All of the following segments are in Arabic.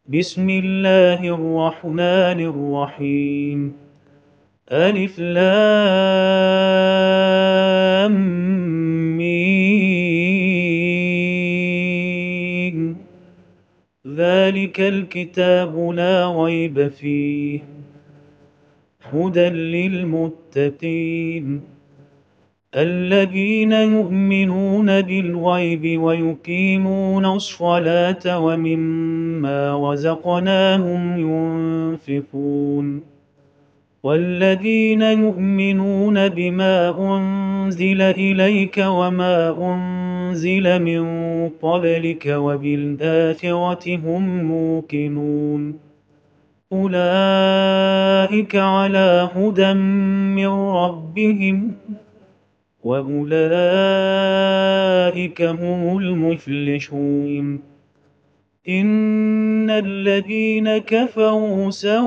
بسم الله الرحمن الرحيم. ألف لام ميم. ذلك الكتاب لا ريب فيه هدى للمتقين الذين يؤمنون بالغيب ويقيمون الصلاة ومما رزقناهم ينفقون والذين يؤمنون بما أنزل إليك وما أنزل من قبلك وبالآخرة هم موقنون أولئك على هدى من ربهم وأولئك هم المفلحون إن الذين كفروا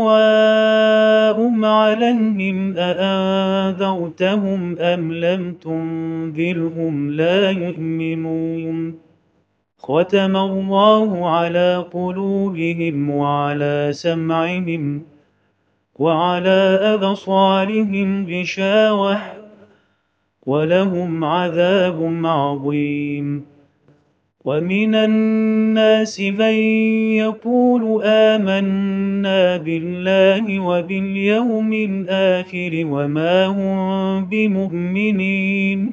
سواء عليهم أأنذرتهم أم لم تنذرهم لا يؤمنون ختم الله على قلوبهم وعلى سمعهم وعلى أبصارهم غشاوة ولهم عذاب عظيم ومن الناس من يقول آمنا بالله وباليوم الآخر وما هم بمؤمنين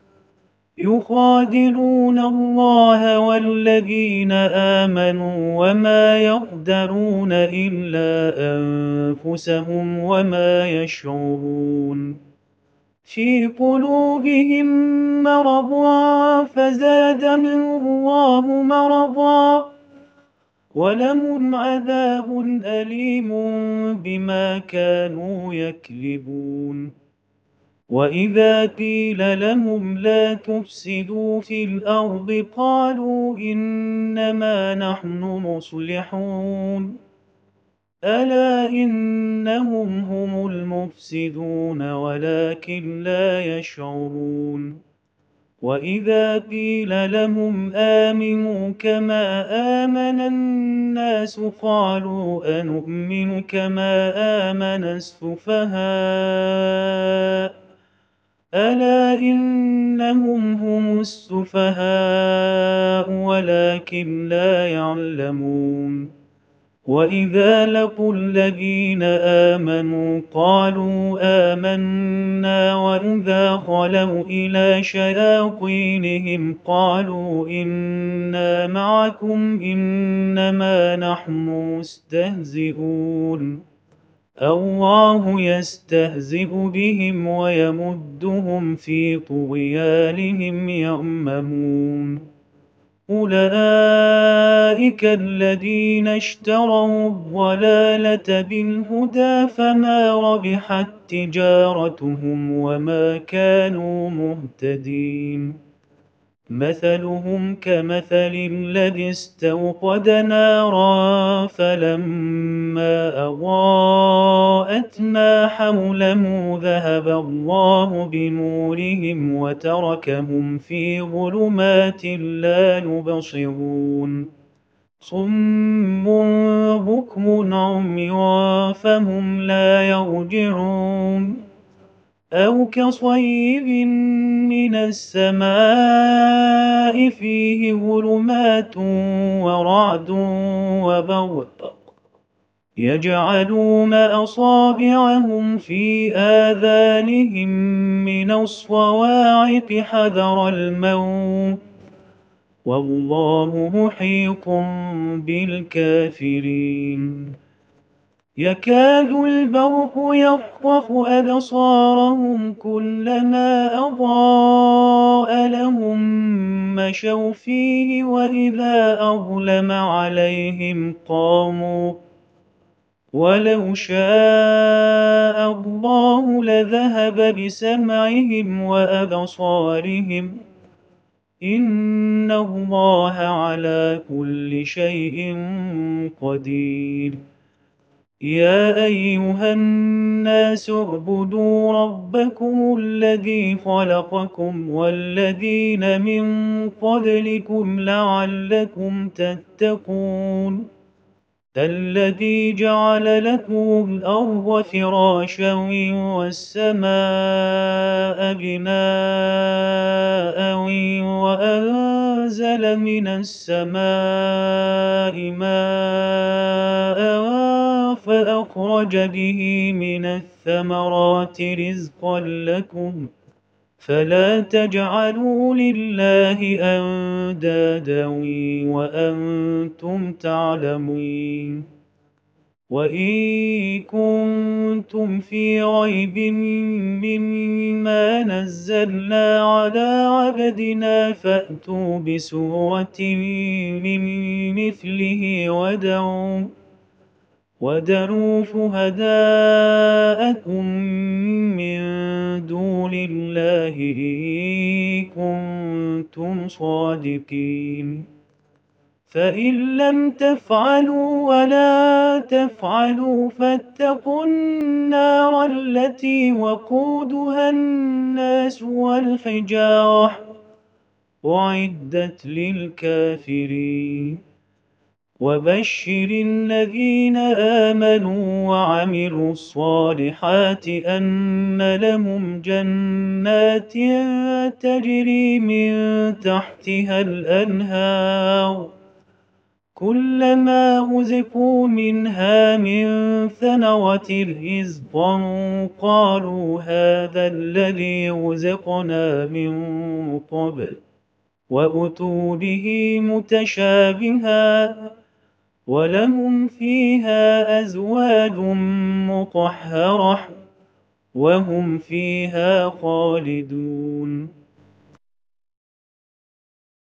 يخادعون الله والذين آمنوا وما يخدعون إلا أنفسهم وما يشعرون في قلوبهم مرض فزادهم الله مرضا ولهم عذاب أليم بما كانوا يكذبون وإذا قيل لهم لا تفسدوا في الأرض قالوا إنما نحن مصلحون ألا إنهم هم المفسدون ولكن لا يشعرون وإذا قيل لهم آمنوا كما آمن الناس قالوا أنؤمن كما آمن السفهاء ألا إنهم هم السفهاء ولكن لا يعلمون وإذا لقوا الذين آمنوا قالوا آمنا وإذا خلوا إلى شياطينهم قالوا إنا معكم إنما نحن مستهزئون الله يستهزئ بهم ويمدهم في طغيانهم يعمهون أولئك الذين اشتروا الضلالة بالهدى فما ربحت تجارتهم وما كانوا مهتدين مثلهم كمثل الذي استوقد نارا فلما أضاءت ما حوله ذهب الله بنورهم وتركهم في ظلمات لا يبصرون صم بكم عمي فهم لا يرجعون أو كصيب من السماء فيه ظلمات ورعد وبرق يجعلون أصابعهم في آذانهم من الصواعق حذر الموت والله محيط بالكافرين يكاد البرق يخطف أبصارهم كلما أضاء لهم مشوا فيه وإذا أظلم عليهم قاموا ولو شاء الله لذهب بسمعهم وأبصارهم إن الله على كل شيء قدير يا أيها الناس اعبدوا ربكم الذي خلقكم والذين من قبلكم لعلكم تتقون الذي جعل لكم الأرض فراشا والسماء بناء وأنزل من السماء ماء فأخرج به من الثمرات رزقا لكم فلا تجعلوا لله أندادا وأنتم تعلمون وإن كنتم في ريب مما نزلنا على عبدنا فأتوا بسورة من مثله ودعوا شهداءكم من دون الله إن كنتم صادقين فإن لم تفعلوا ولا تفعلوا فاتقوا النار التي وقودها الناس والحجارة أعدت للكافرين وبشر الذين آمنوا وعملوا الصالحات أن لهم جنات تجري من تحتها الأنهار كلما رزقوا منها من ثمرة رزقا قالوا هذا الذي رزقنا من قبل وأتوا به متشابها ولهم فيها أزواج مطهرة وهم فيها خالدون